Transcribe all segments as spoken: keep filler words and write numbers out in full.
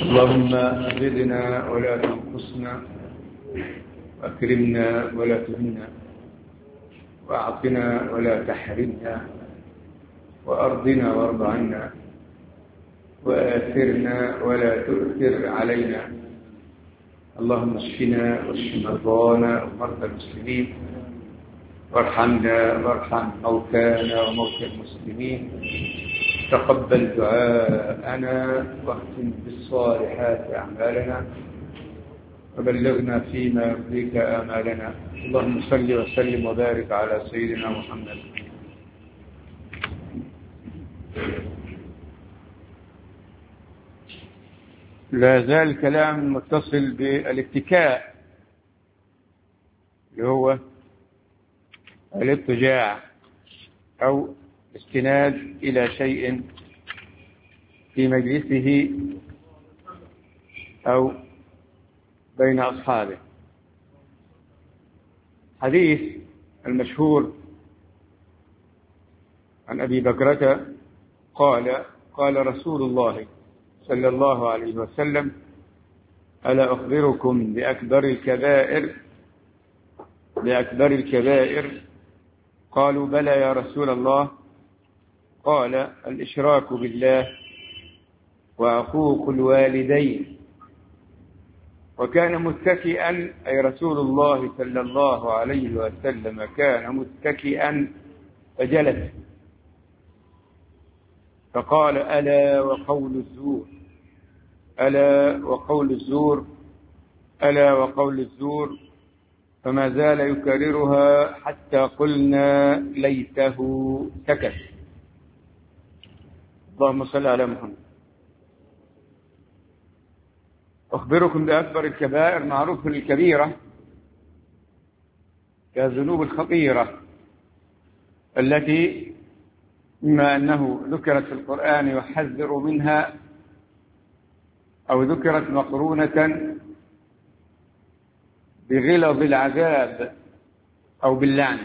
اللهم زدنا ولا تنقصنا، وأكرمنا ولا تهنا، وأعطنا ولا تحرمنا، وأرضنا وارض عنا، وآثرنا ولا تؤثر علينا. اللهم اشفنا واشف مرضانا ومرضى المسلمين، وارحمنا وارحم موتانا وموتى المسلمين. تقبل دعاءنا واختم بالصالحات أعمالنا، وبلغنا فيما يرضيك آمالنا. اللهم صل وسلم وبارك على سيدنا محمد. لا زال الكلام متصل بالاتكاء، اللي هو الاضطجاع أو استناد إلى شيء في مجلسه أو بين أصحابه. حديث المشهور عن أبي بكرة قال قال رسول الله صلى الله عليه وسلم: ألا أخبركم بأكبر الكبائر بأكبر الكبائر قالوا: بلى يا رسول الله. قال: الإشراك بالله وعقوق الوالدين. وكان متكئا، أي رسول الله صلى الله عليه وسلم كان متكئا فجلس، فقال: ألا وقول الزور، ألا وقول الزور، ألا وقول الزور، فما زال يكررها حتى قلنا ليته سكت. اللهم صل على محمد. أخبركم بأكبر الكبائر. معروف الكبيرة كالذنوب الخطيرة التي بما أنه ذكرت في القرآن يحذر منها، أو ذكرت مقرونة بغلظ العذاب أو باللعنة.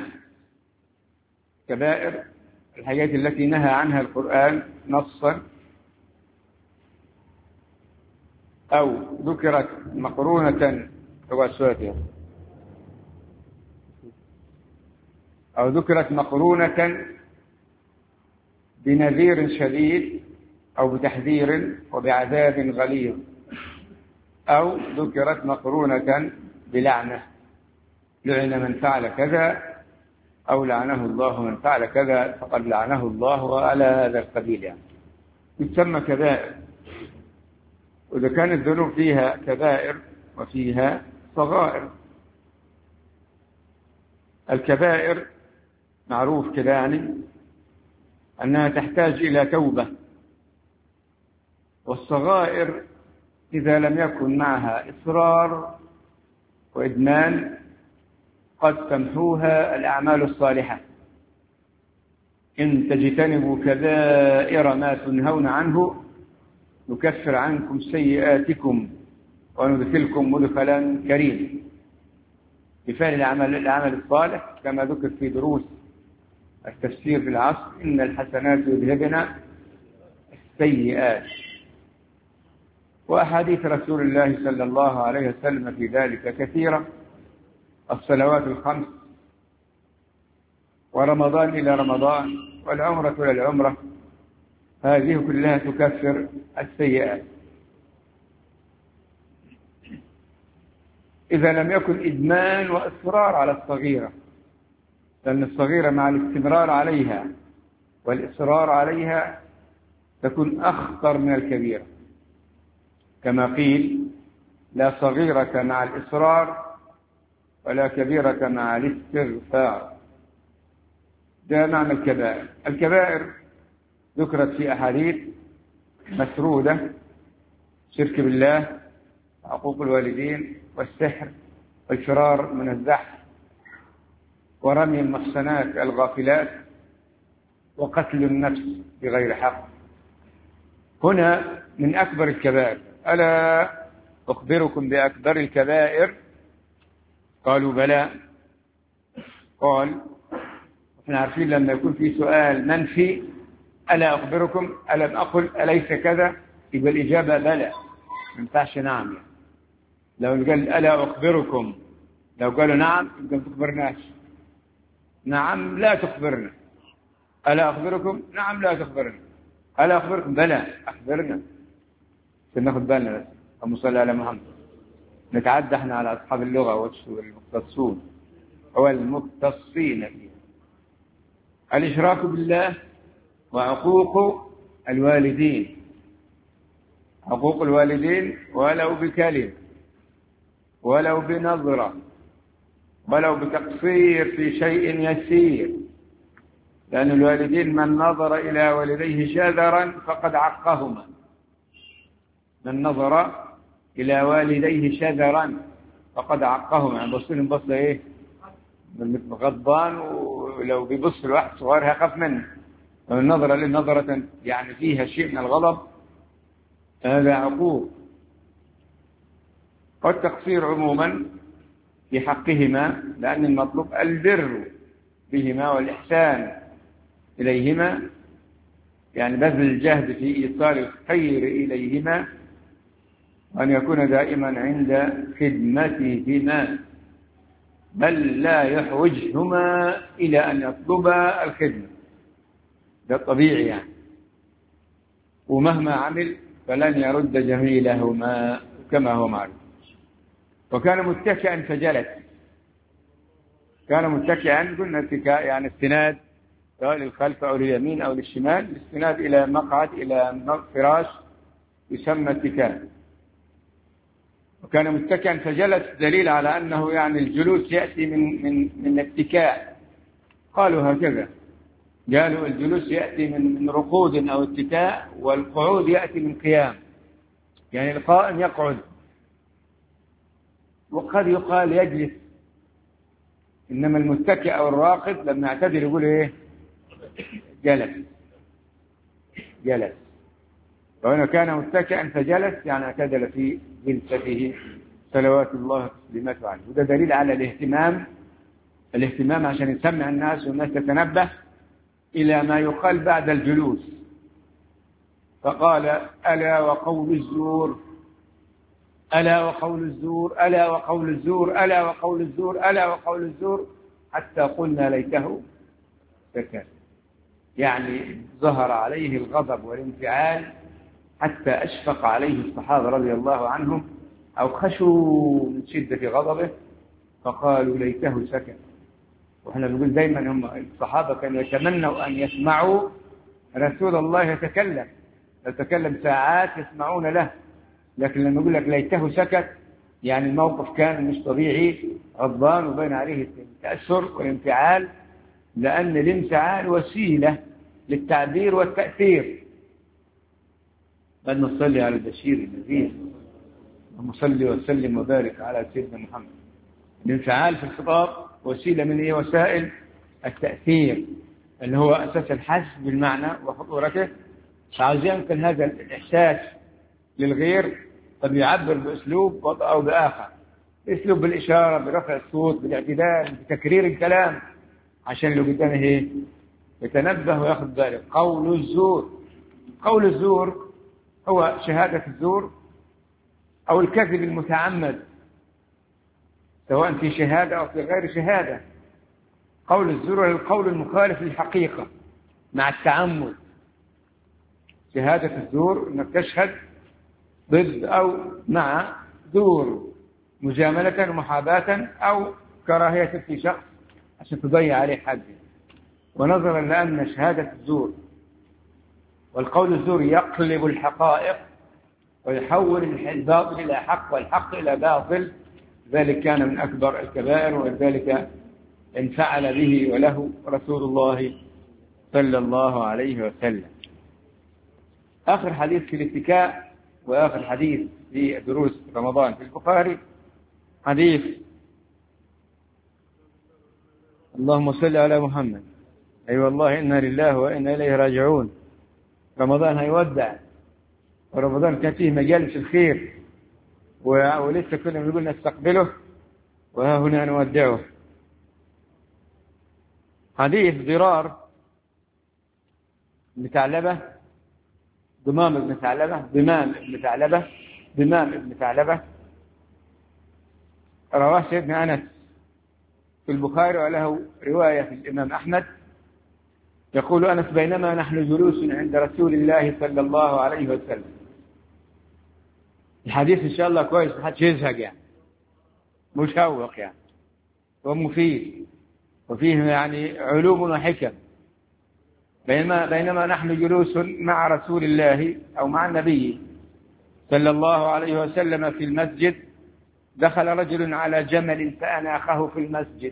كبائر الحاجات التي نهى عنها القرآن نصا، أو ذكرت مقرونة أو ذكرت مقرونة بنذير شديد أو بتحذير وبعذاب غليظ، أو ذكرت مقرونة بلعنة: لعن من فعل كذا، أو لعنه الله من فعل كذا فقد لعنه الله، وعلى هذا القبيل يعني يسمى كبائر. وإذا كانت الذنوب فيها كبائر وفيها صغائر. الكبائر معروف كده يعني أنها تحتاج إلى توبة، والصغائر إذا لم يكن معها إصرار وإدمان قد تمحوها الأعمال الصالحة. إن تجتنبوا كبائر ما تنهون عنه نكفر عنكم سيئاتكم وندخلكم مدخلا كريما. مثال العمل العمل الصالح كما ذكر في دروس التفسير في العصر: إن الحسنات يذهبن السيئات. وأحاديث رسول الله صلى الله عليه وسلم في ذلك كثيرة: الصلوات الخمس، ورمضان إلى رمضان، والعمرة إلى العمرة، هذه كلها تكفر السيئات. إذا لم يكن إدمان وإصرار على الصغيرة، لأن الصغيرة مع الاستمرار عليها والإصرار عليها تكون أخطر من الكبيرة، كما قيل: لا صغيرة مع الإصرار ولا كبيرة مع الاستغفار. ده معنى الكبائر. الكبائر ذكرت في أحاديث مسرودة: شرك بالله، عقوق الوالدين، والسحر، والفرار من الزحف، ورمي المحصنات الغافلات، وقتل النفس بغير حق. هنا من أكبر الكبائر. ألا أخبركم بأكبر الكبائر؟ قالوا: بلى. قال: احنا عارفين لما يكون في سؤال منفي: ألا أخبركم؟ ألم أقل؟ أليس كذا؟ يبقى الإجابة بلى. ما ينفعش نعم يعني. لو قال ألا أخبركم، لو قالوا نعم يبقى ما تخبرناش. نعم لا تخبرنا. ألا أخبركم؟ نعم لا تخبرنا. ألا أخبركم؟ بلى أخبرنا. ناخد بالنا بس. اللهم صل على محمد. نتعدى احنا على أصحاب اللغة والمختصون والمختصين فيها. الإشراك بالله وعقوق الوالدين. عقوق الوالدين ولو بكلمة ولو بنظرة ولو بتقصير في شيء يسير، لأن الوالدين من نظر إلى والديه شذرا فقد عقهما. من نظر إلى والديه شذرا فقد عقهما، يعني بص لهم بصة إيه؟ غضبان، ولو بيبص لواحد صغير هيخاف منه. ومن نظر له نظرة يعني فيها شيء من الغضب هذا عقوق. والتقصير عموما في حقهما، لأن المطلوب البر بهما والإحسان إليهما، يعني بذل الجهد في إيصال الخير إليهما، وأن يكون دائما عند خدمتهما، بل لا يحوجهما إلى أن يطلبا الخدمة. ده طبيعي يعني. ومهما عمل فلن يرد جميلهما كما هو معلوم. وكان متكئا فجلس. كان متكئا، قلنا اتكاء يعني استناد سواء للخلف أو لليمين أو للشمال، الاستناد إلى مقعد إلى فراش يسمى اتكاء. وكان متكئا فجلس، دليل على أنه يعني الجلوس يأتي من من من اتكاء. قالوا هكذا، قالوا الجلوس يأتي من من رقود أو اتكاء، والقعود يأتي من قيام، يعني القائم يقعد. وقد يقال يجلس، إنما المتكئ أو الراقد لما يعتدل يقول إيه؟ جلس. جلس. وهنا كان متكئا فجلس، يعني اعتدل في جلسته صلوات الله وسلامته عليه. وده دليل على الاهتمام، الاهتمام عشان يسمع الناس والناس تتنبه إلى ما يقال بعد الجلوس. فقال ألا وقول الزور، ألا وقول الزور، ألا وقول الزور، ألا وقول الزور، ألا وقول الزور، حتى قلنا ليته سكت. يعني ظهر عليه الغضب والانفعال حتى أشفق عليه الصحابة رضي الله عنهم، أو خشوا من شدة غضبه فقالوا ليته سكت. وإحنا نقول دايما هم الصحابة كانوا يتمنوا أن يسمعوا رسول الله يتكلم، يتكلم ساعات يسمعون له، لكن لما يقول لك ليته سكت يعني الموقف كان مش طبيعي، غضبان وبين عليه التأثر والانفعال، لأن الانفعال وسيلة للتعبير والتأثير. بل نصلي على البشير النذير، ونصلي وسلم وبارك على سيدنا محمد. الانفعال في الخطاب وسيلة من ايه؟ وسائل التأثير، اللي هو أساس الحس بالمعنى وخطورته. فعاوز ينقل هذا الإحساس للغير، قد يعبر بأسلوب أو بآخر، أسلوب بالإشارة، برفع الصوت، بالاعتدال، بتكرير الكلام، عشان اللي قدامه ايه؟ يتنبه وياخذ باله. قول الزور، قول الزور هو شهادة الزور أو الكذب المتعمد، سواء في شهادة أو في غير شهادة. قول الزور هو القول المخالف للحقيقة مع التعمد. شهادة الزور أنك تشهد ضد أو مع زور، مجاملة ومحاباة أو كراهية في شخص عشان تضيع عليه حد. ونظرا لأن شهادة الزور والقول الزور يقلب الحقائق ويحول الباطل إلى حق والحق إلى باطل، ذلك كان من أكبر الكبائر، ولذلك انفعل به وله رسول الله صلى الله عليه وسلم. آخر حديث في الاتكاء وآخر حديث في دروس رمضان في البخاري حديث اللهم صل على محمد. أي أيوة والله إنا لله وإنا إليه راجعون. رمضان هيودع، ورمضان كان فيه مجالس الخير، ولسه كنا بنقول نستقبله وها هنا نودعه. حديث ضرار بن ثعلبة، ضمام بن ثعلبة، ضمام بن ثعلبة ضمام بن ثعلبة رواه سيدنا أنس في البخاري وله رواية في الإمام أحمد. يقول أنس: بينما نحن جلوس عند رسول الله صلى الله عليه وسلم. الحديث إن شاء الله كويس، محدش يزهق يعني، مشوق يعني ومفيد وفيه يعني علوم وحكم. بينما, بينما نحن جلوس مع رسول الله أو مع النبي صلى الله عليه وسلم في المسجد، دخل رجل على جمل فأناخه في المسجد.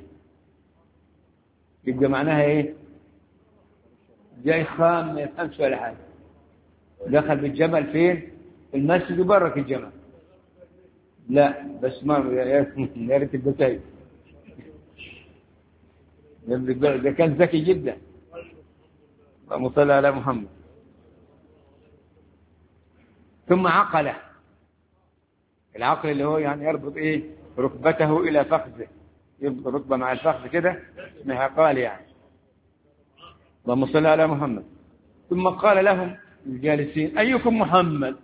يبقى معناها إيه؟ جاي خام ما يفهمش ولا حاجة، دخل بالجمل فين؟ في المسجد وبرك الجمل. لا بس ما يا ريت البسيط، ده كان ذكي جدا. اللهم صل على محمد. ثم عقله، العقل اللي هو يعني يربط ايه؟ ركبته الى فخذه، يربط ركبه مع الفخذ كده، اسمها عقال يعني. اللهم صل على محمد. ثم قال لهم الجالسين: ايكم محمد؟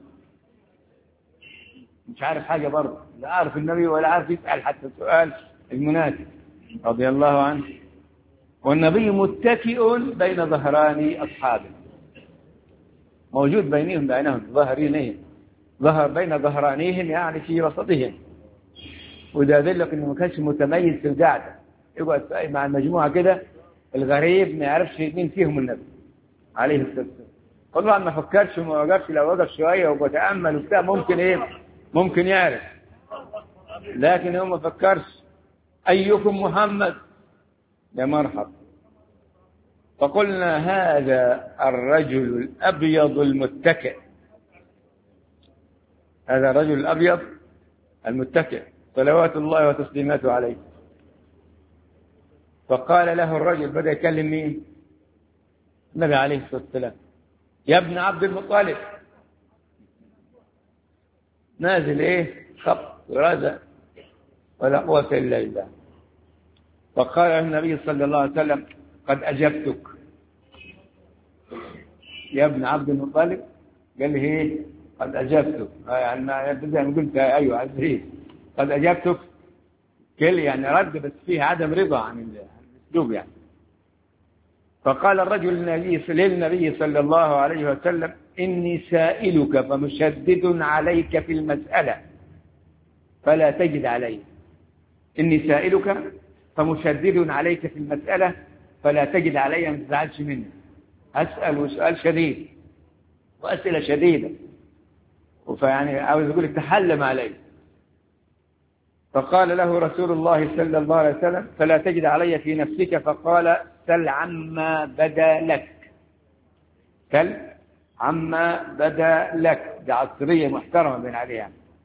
مش عارف حاجه برضه، لا عارف النبي ولا عارف يسال حتى السؤال المناسب، رضي الله عنه. والنبي متكئ بين ظهراني اصحابه، موجود بينهم بينهم ظهرينهم، ظهر بين ظهرانيهم يعني في وسطهم. وده يدلك انه ما كانش متميز في القعده، يقعد مع المجموعه كده الغريب ما يعرفش مين فيهم النبي عليه الصلاه والسلام. طبعا ما فكرش وما وقفش، لو وقف شويه وبتامل وبتاع ممكن ايه؟ ممكن يعرف، لكن هو ما فكرش. ايكم محمد؟ يا مرحب. فقلنا: هذا الرجل الابيض المتكئ، هذا الرجل الابيض المتكئ صلوات الله وتسليماته عليه. فقال له الرجل، بدأ يكلم مين؟ النبي عليه الصلاة والسلام: يا ابن عبد المطلب. نازل ايه؟ خط ورزق ولا قوة إلا بالله. فقال النبي صلى الله عليه وسلم: قد أجبتك يا ابن عبد المطلب. قال لي ايه؟ قد أجبتك، يعني ما قلت أيوه عزيز، قد أجبتك كل يعني رد، بس فيه عدم رضا عن الأسلوب يعني. فقال الرجل للنبي للنبي صلى الله عليه وسلم: إني سائلك فمشدد عليك في المسألة فلا تجد علي. إني سائلك فمشدد عليك في المسألة فلا تجد علي، ما تزعلش مني. أسأل وسؤال شديد وأسئلة شديدة، فيعني عاوز أقول لك تحلم علي. فقال له رسول الله صلى الله عليه وسلم: فلا تجد علي في نفسك. فقال: سل عما بدا لك، سل عما بدا لك. دي عصرية محترمة بين عليها.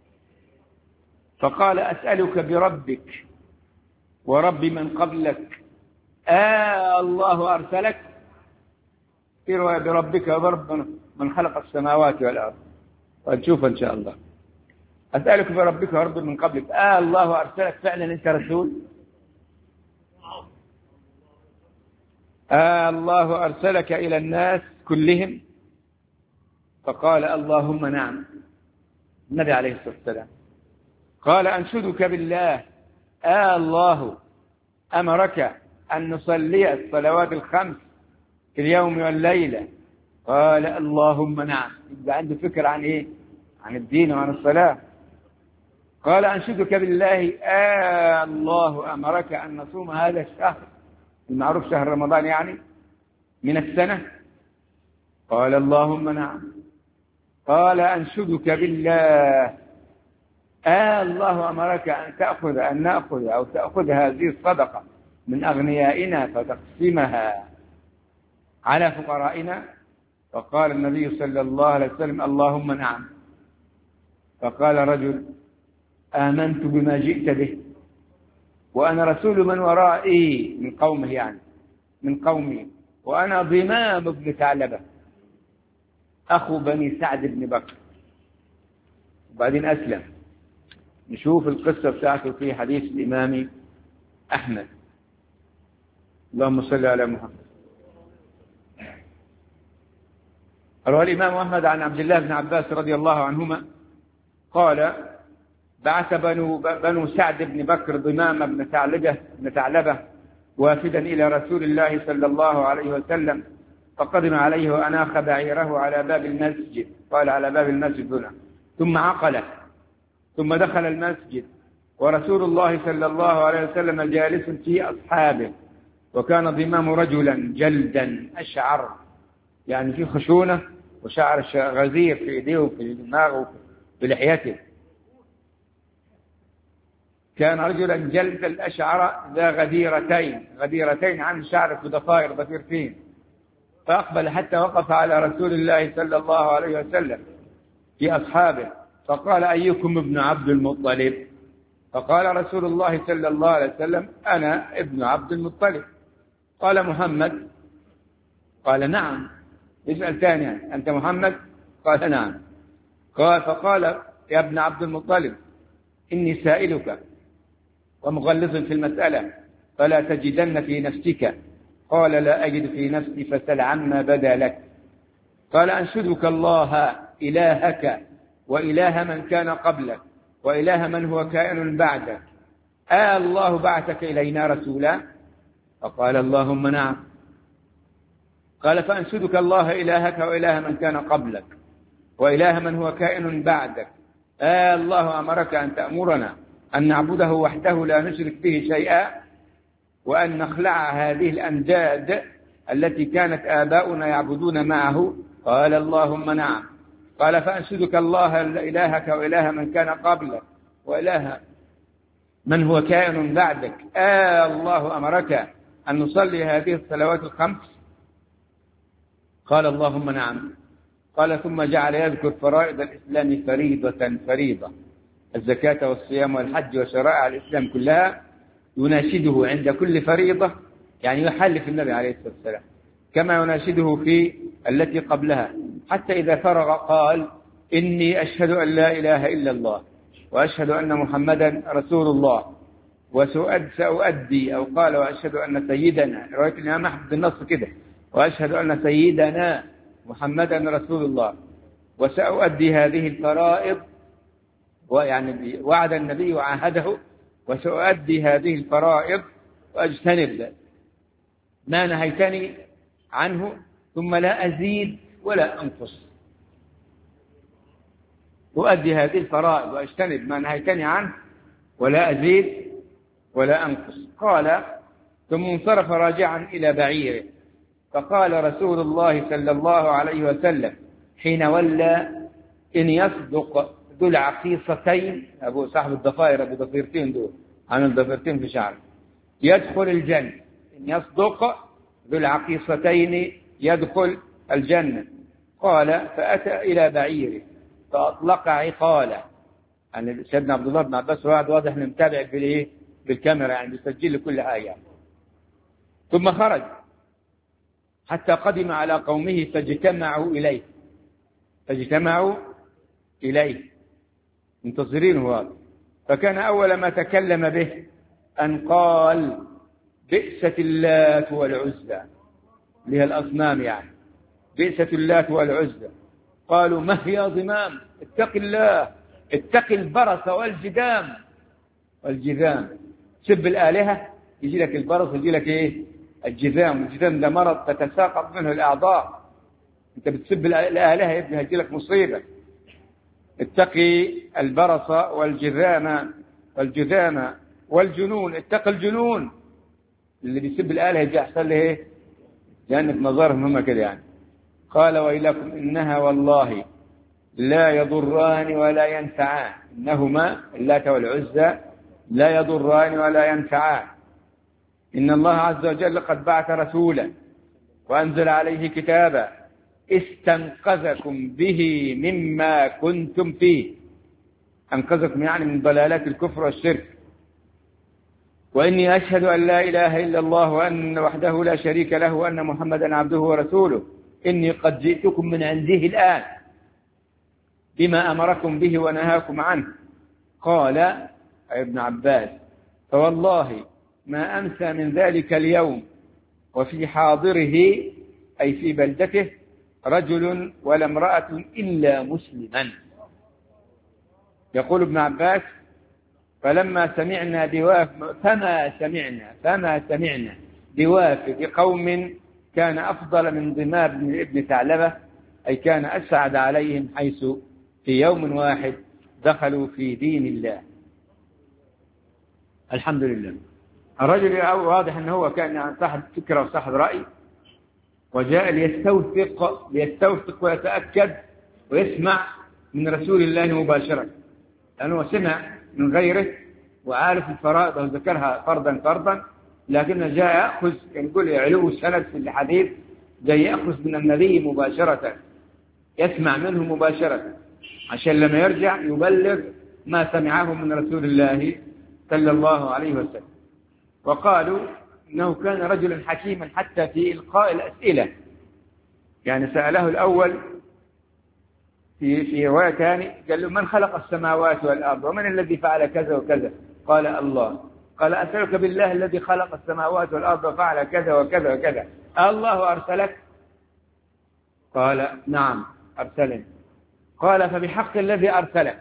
فقال: أسألك بربك ورب من قبلك، آه الله أرسلك؟ في رواية بربك ورب من خلق السماوات والأرض، ونشوف إن شاء الله. أسألك بربك ورب من قبلك، آه الله أرسلك؟ فعلا أنت رسول؟ آه الله أرسلك إلى الناس كلهم؟ فقال: اللهم نعم. النبي عليه الصلاة والسلام قال: أنشدك بالله، آه الله أمرك أن نصلي الصلوات الخمس في اليوم والليلة؟ قال: اللهم نعم. يبقى عنده فكرة عن إيه؟ عن الدين وعن الصلاة. قال: أنشدك بالله، آه الله أمرك أن نصوم هذا الشهر المعروف شهر رمضان يعني من السنة؟ قال: اللهم نعم. قال: أنشدك بالله، آه الله أمرك أن تأخذ أن نأخذ أو تأخذ هذه الصدقة من أغنيائنا فتقسمها على فقرائنا؟ فقال النبي صلى الله عليه وسلم: اللهم نعم. فقال رجل: آمنت بما جئت به وأنا رسول من ورائي، من قومه يعني، من قومي، وأنا ضمام بن ثعلبة أخو بني سعد بن بكر. وبعدين أسلم. نشوف القصة بتاعته في حديث الإمام أحمد. اللهم صل على محمد. روى الإمام أحمد عن عبد الله بن عباس رضي الله عنهما قال بعث بنو, بنو سعد بن بكر ضمام بن ثعلبة بن ثعلبة وافدا إلى رسول الله صلى الله عليه وسلم، فقدم عليه وأناخ بعيره على باب المسجد، قال على باب المسجد هنا، ثم عقله ثم دخل المسجد ورسول الله صلى الله عليه وسلم جالس في أصحابه، وكان ضمام رجلا جلدا أشعر، يعني في خشونة وشعر غزير في يديه وفي دماغه وفي لحيته، كان رجلا جلد الأشعر ذا غديرتين غديرتين عن شعر في ضفائر ضفيرتين، فأقبل حتى وقف على رسول الله صلى الله عليه وسلم في أصحابه، فقال أيكم ابن عبد المطلب؟ فقال رسول الله صلى الله عليه وسلم أنا ابن عبد المطلب. قال محمد؟ قال نعم. يسأل ثانيا أنت محمد؟ قال نعم. قال فقال يا ابن عبد المطلب إني سائلك ومغلظ في المسألة فلا تجدن في نفسك. قال لا أجد في نفسي فسل عما بدا لك. قال أنشدك الله إلهك وإله من كان قبلك وإله من هو كائن بعدك، آه الله بعثك إلينا رسولا؟ فقال اللهم نعم. قال فأنشدك الله إلهك وإله من كان قبلك وإله من هو كائن بعدك، آه الله أمرك أن تأمرنا أن نعبده وحده لا نشرك به شيئا وأن نخلع هذه الأنداد التي كانت آباؤنا يعبدون معه؟ قال اللهم نعم. قال فأنشدك الله إلهك وإله من كان قبلك وإله من هو كائن بعدك، آه الله أمرك أن نصلي هذه الصلوات الخمس؟ قال اللهم نعم. قال ثم جعل يذكر فرائض الإسلام فريضة فريضة، الزكاة والصيام والحج وشرائع الإسلام كلها، يناشده عند كل فريضة، يعني يحلف النبي عليه الصلاة والسلام كما يناشده في التي قبلها، حتى إذا فرغ قال إني أشهد أن لا إله إلا الله وأشهد أن محمدا رسول الله وسأؤدي، أو قال وأشهد أن سيدنا، رواية الإمام أحمد بالنص كده، وأشهد أن سيدنا محمدا رسول الله وسأؤدي هذه الفرائض، ويعني وعد النبي وعاهده، وسأؤدي هذه الفرائض وأجتنب ما نهيتني عنه ثم لا أزيد ولا أنقص. أؤدي هذه الفرائض وأجتنب ما نهيتني عنه ولا أزيد ولا أنقص. قال ثم انصرف راجعا إلى بعيره، فقال رسول الله صلى الله عليه وسلم حين ولى إن يصدق ذو العقيصتين، أبو صاحب الضفائر أبو ضفيرتين دول عن الضفيرتين في شعره، يدخل الجنة. إن يصدق ذو العقيصتين يدخل الجنة. قال فأتى إلى بعيره فأطلق عقاله، يعني سيدنا عبد الله بن عباس واحد واضح إنه متابع بالإيه بالكاميرا، يعني بيسجل كل حاجة. ثم خرج حتى قدم على قومه فاجتمعوا إليه فاجتمعوا إليه منتظرينه هذا. فكان أول ما تكلم به أن قال بئست اللات والعزى، اللي هي الأصنام، يعني بئست اللات والعزى. قالوا ما هي يا ضمام؟ اتق الله، اتق البرص والجذام والجذام. سب الآلهة يجي لك البرص، يجي لك إيه الجذام. الجذام ده مرض تتساقط منه الأعضاء، أنت بتسب الآلهة يا ابني هيجي لك مصيبة. اتقي البرص والجذام والجذام والجنون، اتق الجنون. اللي بيسب الآلهة يجي أحسن له إيه؟ لأن في نظرهم هم كده يعني. قال ويلكم إنها والله لا يضران ولا ينفعان، إنهما اللات والعزى لا يضران ولا ينفعان. إن الله عز وجل قد بعث رسولا وأنزل عليه كتابا استنقذكم به مما كنتم فيه، أنقذكم يعني من ضلالات الكفر والشرك. وإني أشهد أن لا إله إلا الله وأن وحده لا شريك له وأن محمدا عبده ورسوله. إني قد جئتكم من عنده الآن بما أمركم به ونهاكم عنه. قال ابن عباس فوالله ما أمسى من ذلك اليوم وفي حاضره أي في بلدته رجل ولا امرأة إلا مسلما. يقول ابن عباس: فلما سمعنا بواف فما سمعنا فما سمعنا بوافد قوم كان أفضل من ضمار بن ابن ثعلبة، أي كان أسعد عليهم، حيث في يوم واحد دخلوا في دين الله. الحمد لله. الرجل واضح أنه هو كان صاحب فكرة وصاحب رأي، وجاء ليستوثق ليستوثق ويتأكد ويسمع من رسول الله مباشرة، لأنه سمع من غيره وعارف الفرائض وذكرها فرضا فرضا، لكن جاء يأخذ، يقول علو السند في الحديث، جاء يأخذ من النبي مباشرة، يسمع منه مباشرة، عشان لما يرجع يبلغ ما سمعه من رسول الله صلى الله عليه وسلم. وقالوا إنه كان رجلا حكيما حتى في إلقاء الأسئلة، يعني سأله الأول في في رواية ثانية، قال له: من خلق السماوات والأرض ومن الذي فعل كذا وكذا؟ قال: الله. قال: أسألك بالله الذي خلق السماوات والأرض وفعل كذا وكذا وكذا، الله أرسلك؟ قال: نعم أرسلني. قال: فبحق الذي أرسلك.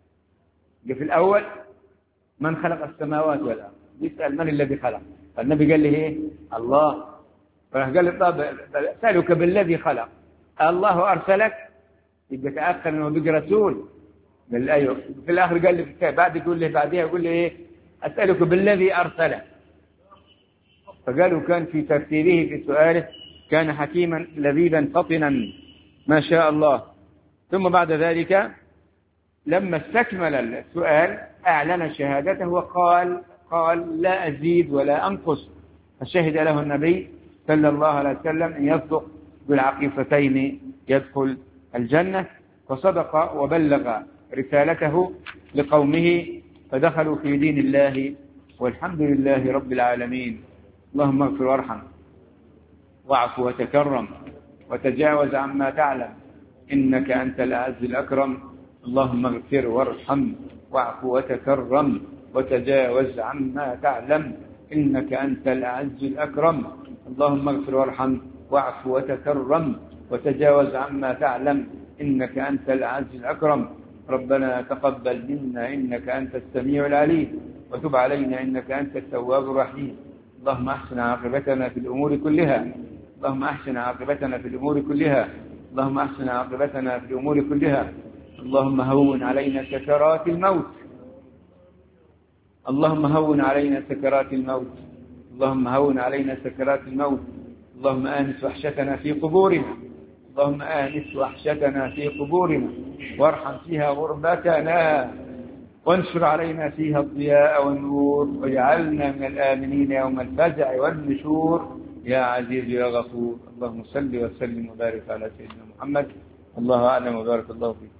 في الأول من خلق السماوات والأرض، يسأل من الذي خلق، فالنبي قال له إيه؟ الله. فقال له: طب أسألك بالذي خلق، الله أرسلك؟ يبقى تأخر أنه بقى رسول. قال: أيوه. في الآخر قال له بعد يقول له بعدها يقول له إيه؟ أسألك بالذي أرسلك. فقالوا كان في ترتيبه في سؤاله كان حكيما لذيذا فطنا ما شاء الله. ثم بعد ذلك لما استكمل السؤال أعلن شهادته وقال قال: لا أزيد ولا أنقص. فشهد له النبي صلى الله عليه وسلم أن يصدق بالعقيصتين يدخل الجنة، فصدق وبلغ رسالته لقومه فدخلوا في دين الله، والحمد لله رب العالمين. اللهم اغفر وارحم واعف وتكرم وتجاوز عما تعلم، إنك أنت الأعز الأكرم. اللهم اغفر وارحم واعف وتكرم وتجاوز عما تعلم، إنك أنت الأعز الأكرم. اللهم اغفر وارحم واعف وتكرم وتجاوز عما تعلم، إنك أنت الأعز الأكرم. ربنا تقبل منا إنك أنت السميع العليم، وتب علينا إنك أنت التواب الرحيم. اللهم أحسن عاقبتنا في الأمور كلها اللهم أحسن عاقبتنا في الأمور كلها اللهم أحسن عاقبتنا في الأمور كلها اللهم هون علينا سكرات الموت اللهم هون علينا سكرات الموت اللهم هون علينا سكرات الموت اللهم آنس وحشتنا في قبورنا اللهم آنس وحشتنا في قبورنا وارحم فيها غربتنا وانشر علينا فيها الضياء والنور واجعلنا من الآمنين يوم الفزع والنشور يا عزيز يا غفور. اللهم صل وسلم وبارك على سيدنا محمد. الله أعلم وبارك الله فيك.